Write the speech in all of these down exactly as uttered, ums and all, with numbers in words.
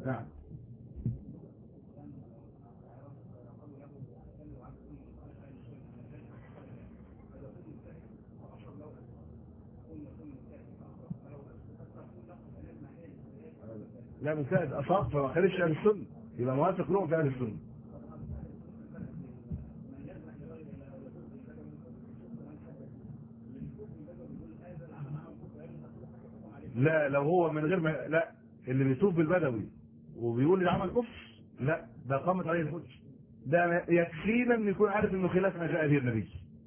نعم. لا مجتهد أصاب فما خالفش أهل السنة، يبقى موافق لهم في أهل السنة. لا لو هو من غير ما لا، اللي بيتوب بالبدوي وبيقول لي عمل كفر، لا ده قامت عليه الحجه، ده يكفينا ان يكون عارف انه خلاف ما جاء به النبي،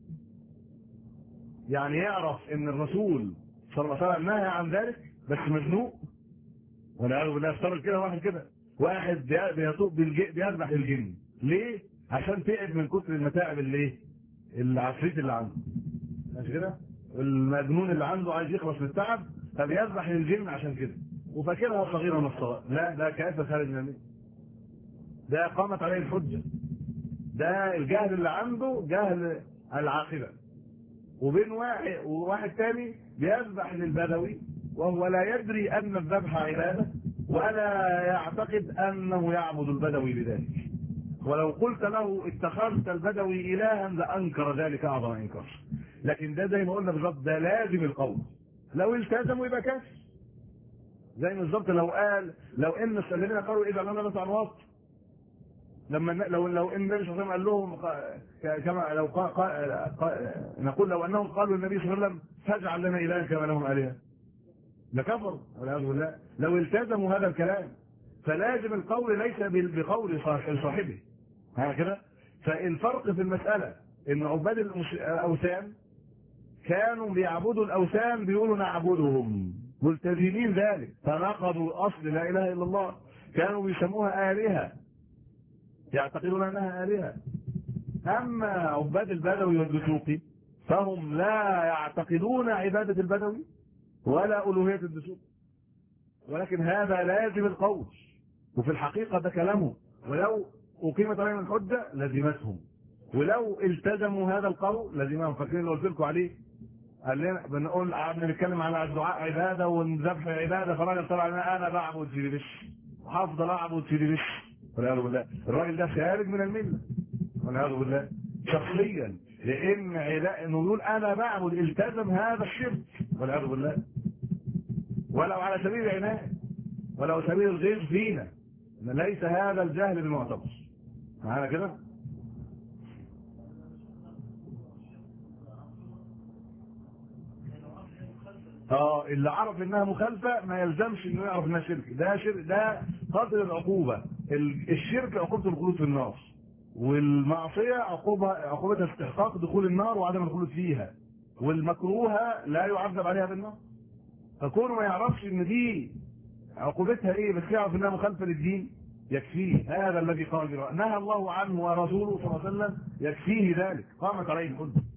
يعني يعرف ان الرسول صلى الله عليه وسلم نهى عن ذلك بس مزنوق، والعياذ بالله. افترض كده واحد كده واحد بيتوب بيذبح الجن ليه؟ عشان تعب من كتر المتاعب اللي ايه؟ العفريت اللي عنده، مش كده؟ المجنون اللي عنده عايز يخلص من التعب فبيذبح الجن عشان كده، وفاكرها صغيره من الصغائر. لا ده كافر خارج من المله، ده قامت عليه الحجه، ده الجهل اللي عنده جهل العاقبه. وبين واحد وواحد تاني بيذبح للبدوي وهو لا يدري ان الذبح عباده ولا يعتقد انه يعبد البدوي بذلك، ولو قلت له اتخذت البدوي الها لانكر ذلك اعظم انكار. لكن ده زي ما قلنا بالظبط ده لازم القول، لو التزموا يبقى كافر. زي بالظبط لو قال لو ان الذين قالوا اذا لنا نطع الوسط، لما لو لو ان النبي صلى الله عليه وسلم قال لهم كما لو قال, قال, قال نقول لو انهم قالوا للنبي صلى الله عليه وسلم فاجعل لنا الها كما لهم الهه لكفروا والعياذ بالله. لو التزموا هذا الكلام فلازم القول ليس بقول صاحبه هكذا. فالفرق في المساله ان عباد الاوثان كانوا بيعبدوا الاوثان بيقولوا نعبدهم ملتزمين ذلك فنقضوا اصل لا اله الا الله، كانوا بيسموها الهه يعتقدون انها الهه. اما عباد البدوي والدسوقي فهم لا يعتقدون عباده البدوي ولا الوهيه الدسوقي، ولكن هذا لازم القول، وفي الحقيقه ده كلامه، ولو اقيمت عليهم الحجه لزمتهم، ولو التزموا هذا القول لزمهم. فاكرين اللي قلت لكم عليه؟ قال لنا بنقول قعدنا نتكلم على الدعاء عباده والذبح عباده، فالراجل طلع لنا انا بعبد سيدي بش وهفضل اعبد سيدي بش والعياذ بالله. الراجل ده خارج من المله والعياذ بالله شخصيا، لان انه يقول انا بعبد التزم هذا الشرك والعياذ بالله، ولو على سبيل العنايه ولو سبيل الغيظ فينا، ليس هذا الجهل بالمعتبر. معانا كده؟ اه اللي عرف انها مخالفه ما يلزمش انه يعرف انها شرك، ده شرك، ده قدر العقوبه. الشرك عقوبته الخلود في النار، والمعصيه عقوبه عقوبتها استحقاق دخول النار وعدم الخلود فيها، والمكروهه لا يعذب عليها بالنار. فكونه ما يعرفش ان دي عقوبتها ايه بس يعرف انها مخالفه للدين يكفيه. هذا الذي قال نهى الله عنه ورسوله صلى الله عليه وسلم يكفيه ذلك، قامت عليه الحجه.